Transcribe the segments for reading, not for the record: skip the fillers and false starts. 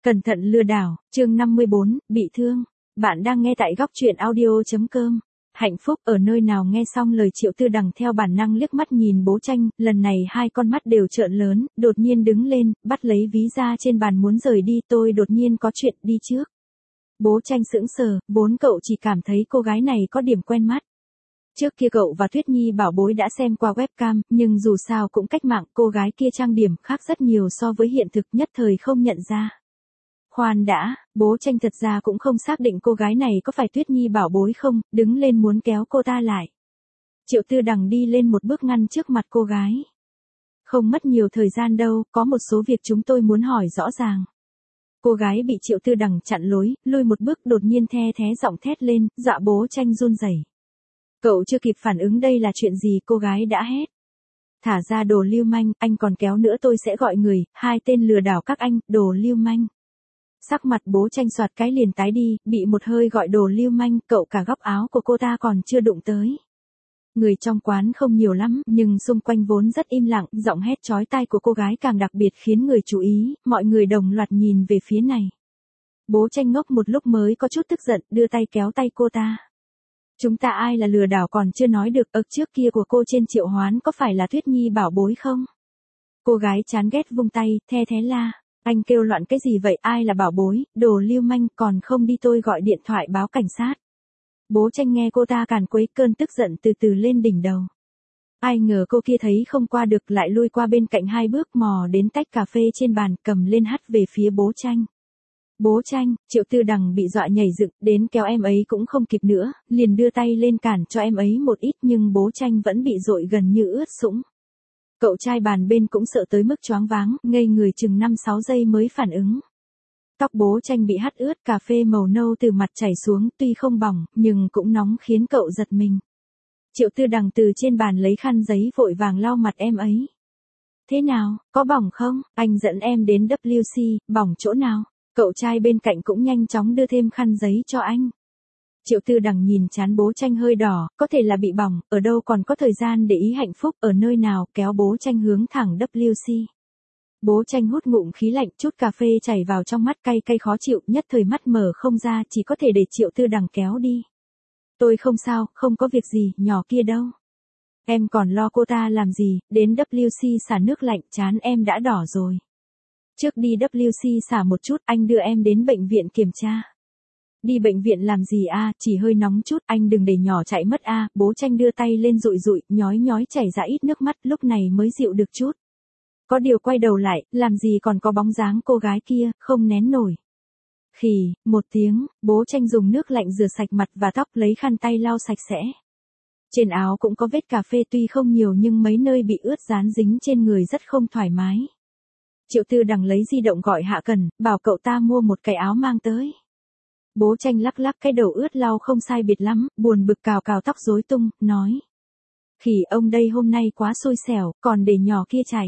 Cẩn thận lừa đảo, chương 54, bị thương. Bạn đang nghe tại góc truyện audio.com. Hạnh phúc ở nơi nào? Nghe xong lời Triệu Tư Đằng theo bản năng liếc mắt nhìn Bố Tranh, lần này hai con mắt đều trợn lớn, đột nhiên đứng lên, bắt lấy ví da trên bàn muốn rời đi. Tôi đột nhiên có chuyện, đi trước. Bố Tranh sững sờ, vốn cậu chỉ cảm thấy cô gái này có điểm quen mắt. Trước kia cậu và Tuyết Nhi bảo bối đã xem qua webcam, nhưng dù sao cũng cách mạng, cô gái kia trang điểm khác rất nhiều so với hiện thực, nhất thời không nhận ra. Khoan đã, Bố Tranh thật ra cũng không xác định cô gái này có phải Tuyết Nhi bảo bối không, đứng lên muốn kéo cô ta lại. Triệu Tư Đằng đi lên một bước ngăn trước mặt cô gái. Không mất nhiều thời gian đâu, có một số việc chúng tôi muốn hỏi rõ ràng. Cô gái bị Triệu Tư Đằng chặn lối, lùi một bước, đột nhiên the thé giọng thét lên, dọa Bố Tranh run rẩy. Cậu chưa kịp phản ứng đây là chuyện gì, cô gái đã hét. Thả ra đồ lưu manh, anh còn kéo nữa tôi sẽ gọi người, hai tên lừa đảo các anh, đồ lưu manh. Sắc mặt Bố Tranh soạt cái liền tái đi, bị một hơi gọi đồ lưu manh, cậu cả góc áo của cô ta còn chưa đụng tới. Người trong quán không nhiều lắm, nhưng xung quanh vốn rất im lặng, giọng hét chói tai của cô gái càng đặc biệt khiến người chú ý, mọi người đồng loạt nhìn về phía này. Bố Tranh ngốc một lúc mới có chút tức giận, đưa tay kéo tay cô ta. Chúng ta ai là lừa đảo còn chưa nói được, trước kia của cô trên Triệu Hoán có phải là Tuyết Nhi bảo bối không? Cô gái chán ghét vung tay, the thé la. Anh kêu loạn cái gì vậy, ai là bảo bối, đồ lưu manh, còn không đi tôi gọi điện thoại báo cảnh sát. Bố Tranh nghe cô ta càn quấy, cơn tức giận từ từ lên đỉnh đầu. Ai ngờ cô kia thấy không qua được, lại lui qua bên cạnh hai bước, mò đến tách cà phê trên bàn, cầm lên hắt về phía Bố Tranh. Bố Tranh, Triệu Tư Đằng bị dọa nhảy dựng, đến kéo em ấy cũng không kịp nữa, liền đưa tay lên cản cho em ấy một ít, nhưng Bố Tranh vẫn bị dội gần như ướt sũng. Cậu trai bàn bên cũng sợ tới mức choáng váng, ngây người chừng 5-6 giây mới phản ứng. Tóc Bố Tranh bị hắt ướt, cà phê màu nâu từ mặt chảy xuống, tuy không bỏng, nhưng cũng nóng khiến cậu giật mình. Triệu Tư Đằng từ trên bàn lấy khăn giấy vội vàng lau mặt em ấy. Thế nào, có bỏng không? Anh dẫn em đến WC, bỏng chỗ nào? Cậu trai bên cạnh cũng nhanh chóng đưa thêm khăn giấy cho anh. Triệu Tư Đằng nhìn trán Bố Tranh hơi đỏ, có thể là bị bỏng, ở đâu còn có thời gian để ý hạnh phúc, ở nơi nào, kéo Bố Tranh hướng thẳng WC. Bố Tranh hút ngụm khí lạnh, chút cà phê chảy vào trong mắt, cay cay khó chịu, nhất thời mắt mở không ra, chỉ có thể để Triệu Tư Đằng kéo đi. Tôi không sao, không có việc gì, nhỏ kia đâu. Em còn lo cô ta làm gì, đến WC xả nước lạnh, trán em đã đỏ rồi. Trước đi WC xả một chút, anh đưa em đến bệnh viện kiểm tra. Đi bệnh viện làm gì a, chỉ hơi nóng chút, anh đừng để nhỏ chạy mất a. Bố Tranh đưa tay lên dụi dụi, nhói nhói chảy ra ít nước mắt, lúc này mới dịu được chút. Có điều quay đầu lại, làm gì còn có bóng dáng cô gái kia, không nén nổi. Khì, một tiếng, Bố Tranh dùng nước lạnh rửa sạch mặt và tóc, lấy khăn tay lau sạch sẽ. Trên áo cũng có vết cà phê, tuy không nhiều nhưng mấy nơi bị ướt dán dính trên người rất không thoải mái. Triệu Tư Đằng lấy di động gọi Hạ Cần, bảo cậu ta mua một cái áo mang tới. Bố Tranh lắc lắc cái đầu ướt lau không sai biệt lắm, buồn bực cào cào tóc rối tung, nói. Khỉ ông đây hôm nay quá xui xẻo, còn để nhỏ kia chạy.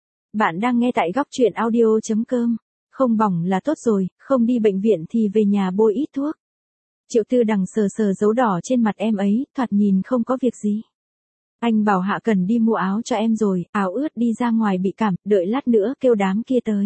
Bạn đang nghe tại góc truyện audio.com. Không bỏng là tốt rồi, không đi bệnh viện thì về nhà bôi ít thuốc. Triệu Tư Đằng sờ sờ dấu đỏ trên mặt em ấy, thoạt nhìn không có việc gì. Anh bảo Hạ Cần đi mua áo cho em rồi, áo ướt đi ra ngoài bị cảm, đợi lát nữa kêu đám kia tới.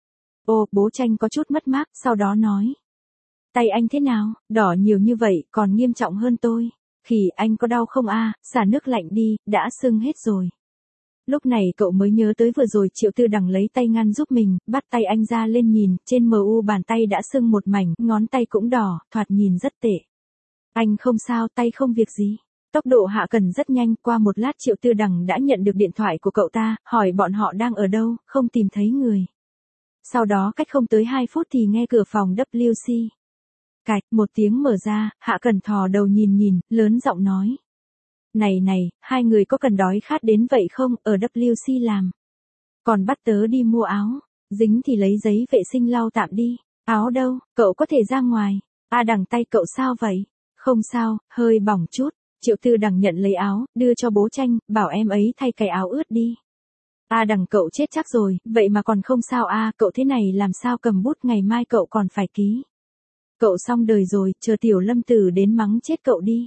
Ô, Bố Tranh có chút mất mát, sau đó nói. Tay anh thế nào, đỏ nhiều như vậy, còn nghiêm trọng hơn tôi. Khỉ, anh có đau không a? Xả nước lạnh đi, đã sưng hết rồi. Lúc này cậu mới nhớ tới vừa rồi Triệu Tư Đằng lấy tay ngăn giúp mình, bắt tay anh ra lên nhìn, trên mu bàn tay đã sưng một mảnh, ngón tay cũng đỏ, thoạt nhìn rất tệ. Anh không sao, tay không việc gì. Tốc độ Hạ Cần rất nhanh, qua một lát Triệu Tư Đằng đã nhận được điện thoại của cậu ta, hỏi bọn họ đang ở đâu, không tìm thấy người. Sau đó cách không tới 2 phút thì nghe cửa phòng WC. Cạch, một tiếng mở ra, Hạ Cần thò đầu nhìn, lớn giọng nói. Này, hai người có cần đói khát đến vậy không, ở WC làm. Còn bắt tớ đi mua áo, dính thì lấy giấy vệ sinh lau tạm đi. Áo đâu, cậu có thể ra ngoài. Đằng tay cậu sao vậy? Không sao, hơi bỏng chút. Triệu Tư Đằng nhận lấy áo, đưa cho Bố Tranh, bảo em ấy thay cái áo ướt đi. Đằng cậu chết chắc rồi, vậy mà còn không sao cậu thế này làm sao cầm bút, ngày mai cậu còn phải ký. Cậu xong đời rồi, chờ Tiểu Lâm Tử đến mắng chết cậu đi.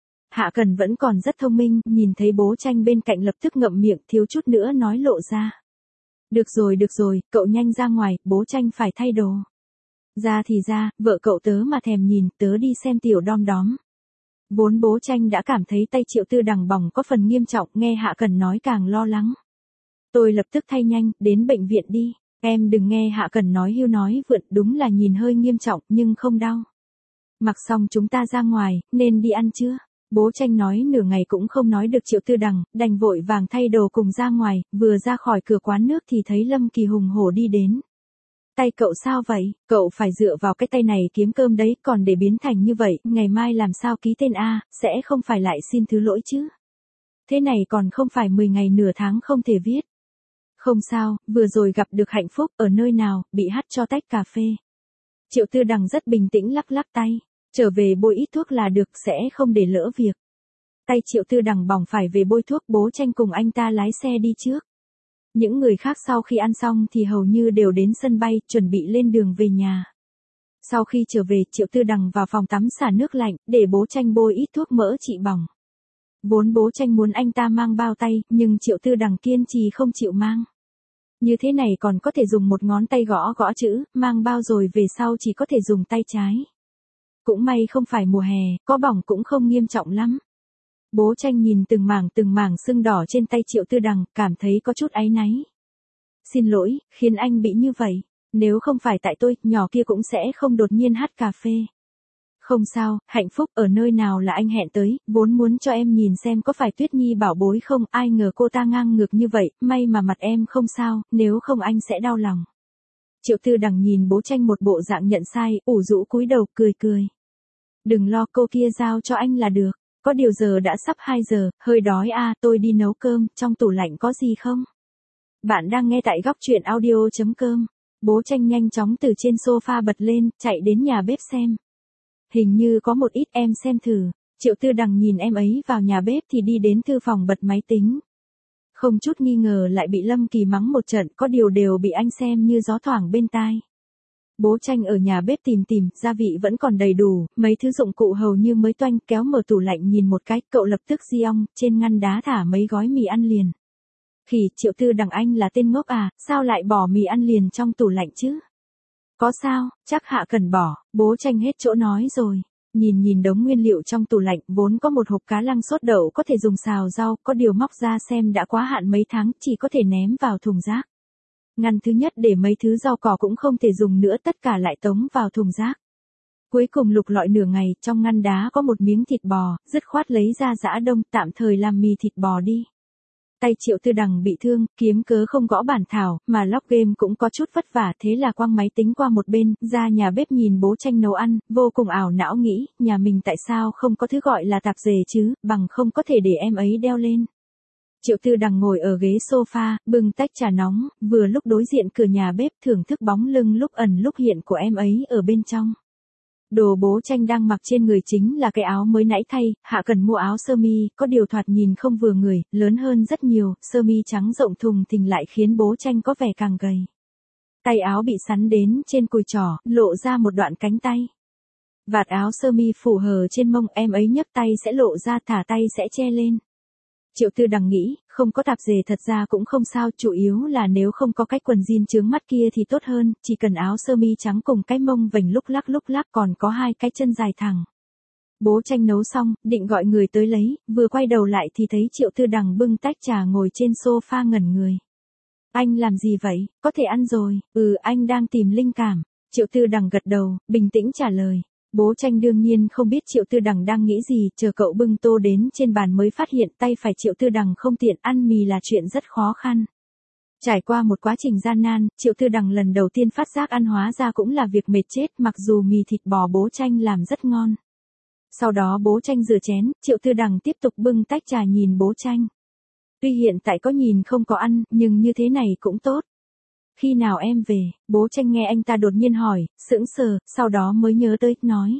Hạ Cần vẫn còn rất thông minh, nhìn thấy Bố Tranh bên cạnh lập tức ngậm miệng, thiếu chút nữa nói lộ ra. Được rồi, cậu nhanh ra ngoài, Bố Tranh phải thay đồ. Ra thì ra, vợ cậu tớ mà thèm nhìn, tớ đi xem tiểu đom đóm. Vốn bố Tranh đã cảm thấy tay Triệu Tư Đằng bỏng có phần nghiêm trọng, nghe Hạ Cần nói càng lo lắng. Tôi lập tức thay nhanh, đến bệnh viện đi. Em đừng nghe Hạ Cần nói hưu nói vượn, đúng là nhìn hơi nghiêm trọng, nhưng không đau. Mặc xong chúng ta ra ngoài, nên đi ăn chưa? Bố Tranh nói nửa ngày cũng không nói được Triệu Tư Đằng, đành vội vàng thay đồ cùng ra ngoài, vừa ra khỏi cửa quán nước thì thấy Lâm Kỳ hùng hổ đi đến. Tay cậu sao vậy? Cậu phải dựa vào cái tay này kiếm cơm đấy, còn để biến thành như vậy, ngày mai làm sao ký tên A, sẽ không phải lại xin thứ lỗi chứ? Thế này còn không phải 10 ngày nửa tháng không thể viết. Không sao, vừa rồi gặp được hạnh phúc, ở nơi nào, bị hắt cho tách cà phê. Triệu Tư Đằng rất bình tĩnh lắc lắc tay, trở về bôi ít thuốc là được, sẽ không để lỡ việc. Tay Triệu Tư Đằng bỏng phải về bôi thuốc, bố Tranh cùng anh ta lái xe đi trước. Những người khác sau khi ăn xong thì hầu như đều đến sân bay, chuẩn bị lên đường về nhà. Sau khi trở về, Triệu Tư Đằng vào phòng tắm xả nước lạnh, để bố Tranh bôi ít thuốc mỡ trị bỏng. Vốn bố Tranh muốn anh ta mang bao tay, nhưng Triệu Tư Đằng kiên trì không chịu mang. Như thế này còn có thể dùng một ngón tay gõ gõ chữ, mang bao rồi về sau chỉ có thể dùng tay trái. Cũng may không phải mùa hè, có bỏng cũng không nghiêm trọng lắm. Bố Tranh nhìn từng mảng sưng đỏ trên tay Triệu Tư Đằng, cảm thấy có chút áy náy. Xin lỗi, khiến anh bị như vậy. Nếu không phải tại tôi, nhỏ kia cũng sẽ không đột nhiên hắt cà phê. Không sao, hạnh phúc ở nơi nào là anh hẹn tới, vốn muốn cho em nhìn xem có phải Tuyết Nhi bảo bối không, ai ngờ cô ta ngang ngược như vậy, may mà mặt em không sao, nếu không anh sẽ đau lòng. Triệu Tư Đằng nhìn bố Tranh một bộ dạng nhận sai, ủ rũ cúi đầu, cười. Đừng lo, cô kia giao cho anh là được. Có điều giờ đã sắp 2 giờ, hơi đói à, tôi đi nấu cơm, trong tủ lạnh có gì không? Bạn đang nghe tại góc truyện audio.com. Bố Tranh nhanh chóng từ trên sofa bật lên, chạy đến nhà bếp xem. Hình như có một ít, em xem thử. Triệu Tư Đằng nhìn em ấy vào nhà bếp thì đi đến thư phòng bật máy tính. Không chút nghi ngờ lại bị Lâm Kỳ mắng một trận, có điều đều bị anh xem như gió thoảng bên tai. Bố Tranh ở nhà bếp tìm, gia vị vẫn còn đầy đủ, mấy thứ dụng cụ hầu như mới toanh, kéo mở tủ lạnh nhìn một cái, cậu lập tức di ong, trên ngăn đá thả mấy gói mì ăn liền. Khỉ, Triệu Tư Đằng anh là tên ngốc à, sao lại bỏ mì ăn liền trong tủ lạnh chứ? Có sao, chắc Hạ Cần bỏ, bố Tranh hết chỗ nói rồi. Nhìn đống nguyên liệu trong tủ lạnh, vốn có một hộp cá lăng sốt đậu có thể dùng xào rau, có điều móc ra xem đã quá hạn mấy tháng, chỉ có thể ném vào thùng rác. Ngăn thứ nhất để mấy thứ rau cỏ cũng không thể dùng nữa, tất cả lại tống vào thùng rác. Cuối cùng lục lọi nửa ngày, trong ngăn đá có một miếng thịt bò, dứt khoát lấy ra giã đông, tạm thời làm mì thịt bò đi. Tay Triệu Tư Đằng bị thương, kiếm cớ không gõ bản thảo, mà log game cũng có chút vất vả, thế là quăng máy tính qua một bên, ra nhà bếp nhìn bố Tranh nấu ăn, vô cùng ảo não nghĩ, nhà mình tại sao không có thứ gọi là tạp dề chứ, bằng không có thể để em ấy đeo lên. Triệu Tư Đằng ngồi ở ghế sofa, bưng tách trà nóng, vừa lúc đối diện cửa nhà bếp thưởng thức bóng lưng lúc ẩn lúc hiện của em ấy ở bên trong. Đồ bố Tranh đang mặc trên người chính là cái áo mới nãy thay, Hạ Cần mua áo sơ mi, có điều thoạt nhìn không vừa người, lớn hơn rất nhiều, sơ mi trắng rộng thùng thình lại khiến bố Tranh có vẻ càng gầy. Tay áo bị sắn đến trên cùi trỏ, lộ ra một đoạn cánh tay. Vạt áo sơ mi phủ hờ trên mông, em ấy nhấc tay sẽ lộ ra, thả tay sẽ che lên. Triệu Tư Đằng nghĩ, không có tạp dề thật ra cũng không sao, chủ yếu là nếu không có cái quần jean chướng mắt kia thì tốt hơn, chỉ cần áo sơ mi trắng cùng cái mông vành lúc lắc còn có hai cái chân dài thẳng. Bố Tranh nấu xong, định gọi người tới lấy, vừa quay đầu lại thì thấy Triệu Tư Đằng bưng tách trà ngồi trên sofa ngẩn người. Anh làm gì vậy, có thể ăn rồi, anh đang tìm linh cảm. Triệu Tư Đằng gật đầu, bình tĩnh trả lời. Bố Tranh đương nhiên không biết Triệu Tư Đằng đang nghĩ gì, chờ cậu bưng tô đến trên bàn mới phát hiện tay phải Triệu Tư Đằng không tiện, ăn mì là chuyện rất khó khăn. Trải qua một quá trình gian nan, Triệu Tư Đằng lần đầu tiên phát giác ăn hóa ra cũng là việc mệt chết, mặc dù mì thịt bò bố Tranh làm rất ngon. Sau đó bố Tranh rửa chén, Triệu Tư Đằng tiếp tục bưng tách trà nhìn bố Tranh. Tuy hiện tại có nhìn không có ăn, nhưng như thế này cũng tốt. Khi nào em về, bố Tranh nghe anh ta đột nhiên hỏi, sững sờ, sau đó mới nhớ tới, nói.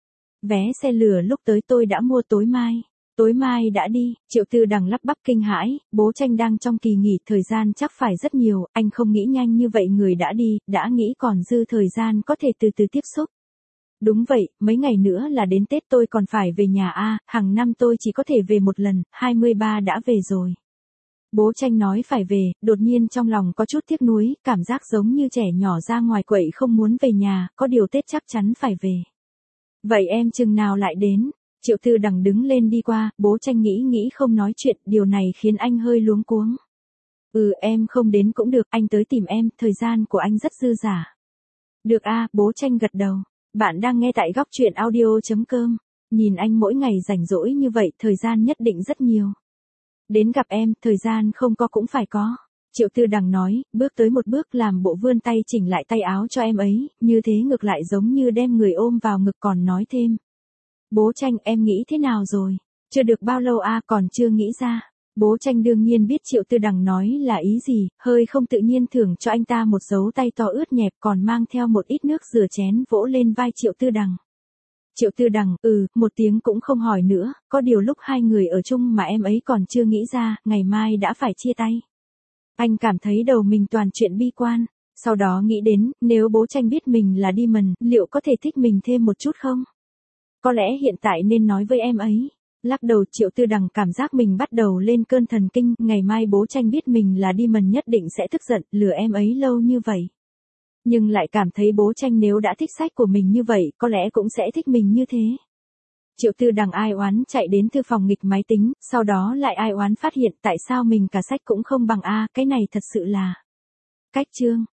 Vé xe lửa lúc tới tôi đã mua tối mai đã đi, Triệu Tư Đằng lắp bắp kinh hãi, bố Tranh đang trong kỳ nghỉ, thời gian chắc phải rất nhiều, anh không nghĩ nhanh như vậy người đã đi, đã nghĩ còn dư thời gian có thể từ từ tiếp xúc. Đúng vậy, mấy ngày nữa là đến Tết tôi còn phải về nhà a, hàng năm tôi chỉ có thể về một lần, 23 đã về rồi. Bố Tranh nói phải về, đột nhiên trong lòng có chút tiếc nuối, cảm giác giống như trẻ nhỏ ra ngoài quậy không muốn về nhà, có điều Tết chắc chắn phải về. Vậy em chừng nào lại đến? Triệu Tư Đằng đứng lên đi qua, Bố Tranh nghĩ không nói chuyện, điều này khiến anh hơi luống cuống. Em không đến cũng được, anh tới tìm em, thời gian của anh rất dư dả. Được a, Bố Tranh gật đầu. Bạn đang nghe tại góc truyện audio.com. Nhìn anh mỗi ngày rảnh rỗi như vậy, thời gian nhất định rất nhiều. Đến gặp em, thời gian không có cũng phải có. Triệu Tư Đằng nói, bước tới một bước làm bộ vươn tay chỉnh lại tay áo cho em ấy, như thế ngược lại giống như đem người ôm vào ngực còn nói thêm. Bố Tranh, em nghĩ thế nào rồi? Chưa được bao lâu còn chưa nghĩ ra. Bố Tranh đương nhiên biết Triệu Tư Đằng nói là ý gì, hơi không tự nhiên thưởng cho anh ta một dấu tay to ướt nhẹp còn mang theo một ít nước rửa chén vỗ lên vai Triệu Tư Đằng. Triệu Tư Đằng, một tiếng cũng không hỏi nữa, có điều lúc hai người ở chung mà em ấy còn chưa nghĩ ra, ngày mai đã phải chia tay. Anh cảm thấy đầu mình toàn chuyện bi quan, sau đó nghĩ đến, nếu Bố Tranh biết mình là Demon, liệu có thể thích mình thêm một chút không? Có lẽ hiện tại nên nói với em ấy. Lắc đầu, Triệu Tư Đằng cảm giác mình bắt đầu lên cơn thần kinh, ngày mai Bố Tranh biết mình là Demon nhất định sẽ tức giận, lừa em ấy lâu như vậy. Nhưng lại cảm thấy Bố Tranh nếu đã thích sách của mình như vậy, có lẽ cũng sẽ thích mình như thế. Triệu Tư Đằng ai oán chạy đến thư phòng nghịch máy tính, sau đó lại ai oán phát hiện tại sao mình cả sách cũng không bằng cái này thật sự là cách chương.